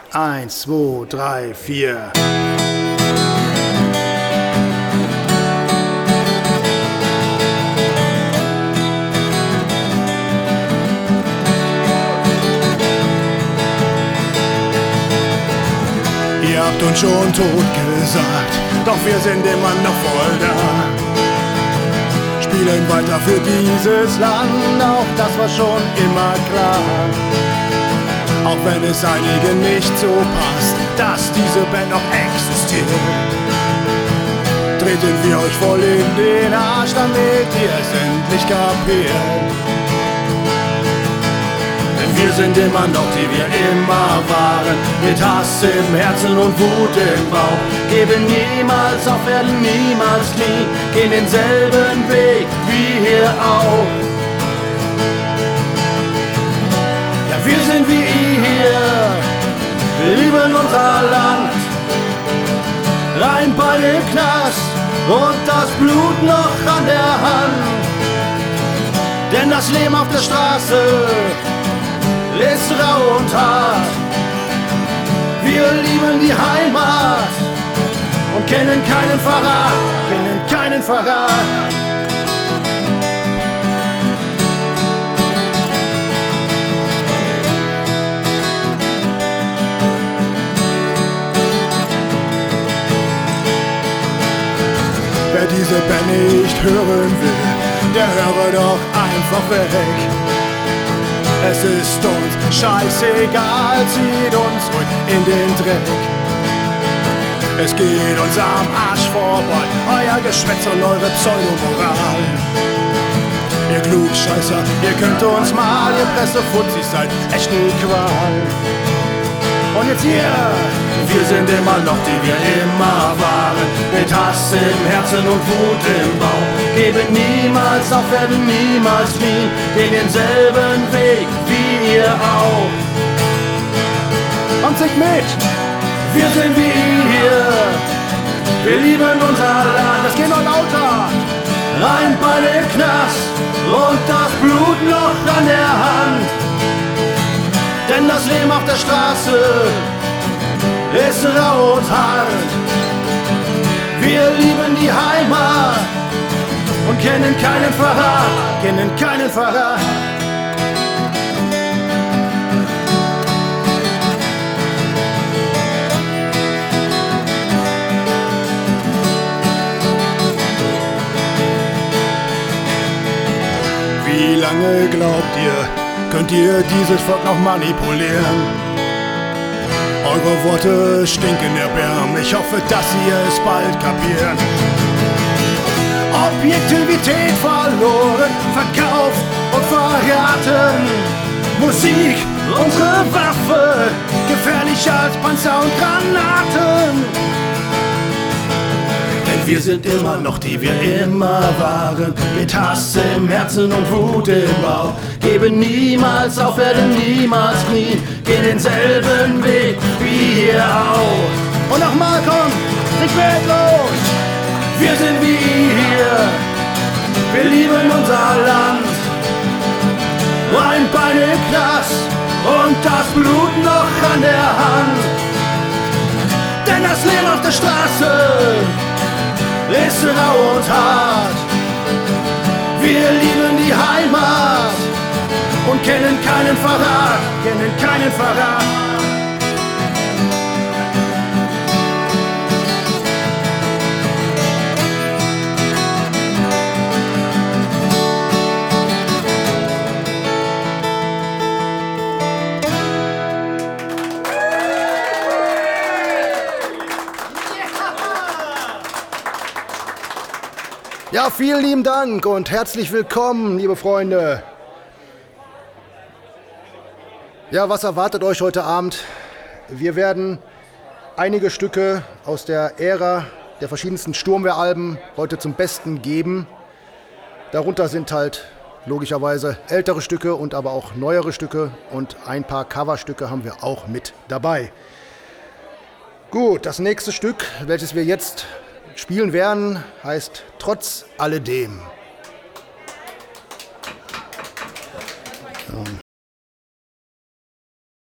1, 2, 3, 4. Ihr habt uns schon tot gesagt, doch wir sind immer noch voll da. Spielen weiter für dieses Land, auch das war schon immer klar. Auch wenn es einigen nicht so passt, dass diese Band noch existiert, treten wir euch voll in den Arsch, damit ihr es endlich kapiert. Denn wir sind immer noch die wir immer waren, mit Hass im Herzen und Wut im Bauch. Geben niemals auf, werden niemals knien, gehen denselben Weg wie hier auch. Ja, wir sind wie ihr, wir lieben unser Land, rein bei dem Knast und das Blut noch an der Hand. Denn das Leben auf der Straße ist rau und hart. Wir lieben die Heimat und kennen keinen Verrat, kennen keinen Verrat. Wer diese Band nicht hören will, der höre doch einfach weg. Es ist uns scheißegal, zieht uns ruhig in den Dreck. Es geht uns am Arsch vorbei, euer Geschwätz und eure Pseudomoral. Ihr Klugscheißer, ihr könnt uns mal, ihr Pressefuzis seid echt ne Qual. Und jetzt hier, wir sind immer noch die wir immer waren, mit Hass im Herzen und Wut im Bauch. Geben niemals auf, werden niemals knien, gehen denselben Weg wie ihr auch. Und singt mit! Wir sind wie ihr, wir lieben unser Land, das geht noch lauter. Rein bei dem Knast und das Blut noch an der Hand. Denn das Leben auf der Straße ist rau und hart. Wir lieben die Heimat und kennen keinen Verrat, kennen keinen Verrat. Wie lange glaubt ihr, könnt ihr dieses Volk noch manipulieren? Eure Worte stinken erbärmlich, ich hoffe, dass ihr es bald kapiert. Objektivität verloren, verkauft und verraten. Musik, unsere Waffe, gefährlicher als Panzer und Granaten. Denn wir sind immer noch die wir immer waren, mit Hass im Herzen und Wut im Bauch. Geben niemals auf, werden niemals knien, gehen denselben Weg wie ihr auch. Und nochmal, komm, nicht mehr los! Wir sind wie ihr, wir lieben unser Land, rein bei dem Knast und das Blut noch an der Hand. Denn das Leben auf der Straße ist rau und hart. Wir lieben die Heimat und kennen keinen Verrat, kennen keinen Verrat. Ja, vielen lieben Dank und herzlich willkommen, liebe Freunde. Ja, was erwartet euch heute Abend? Wir werden einige Stücke aus der Ära der verschiedensten Sturmwehralben heute zum Besten geben. Darunter sind halt logischerweise ältere Stücke und aber auch neuere Stücke und ein paar Coverstücke haben wir auch mit dabei. Gut, das nächste Stück, welches wir jetzt spielen werden, heißt Trotz alledem.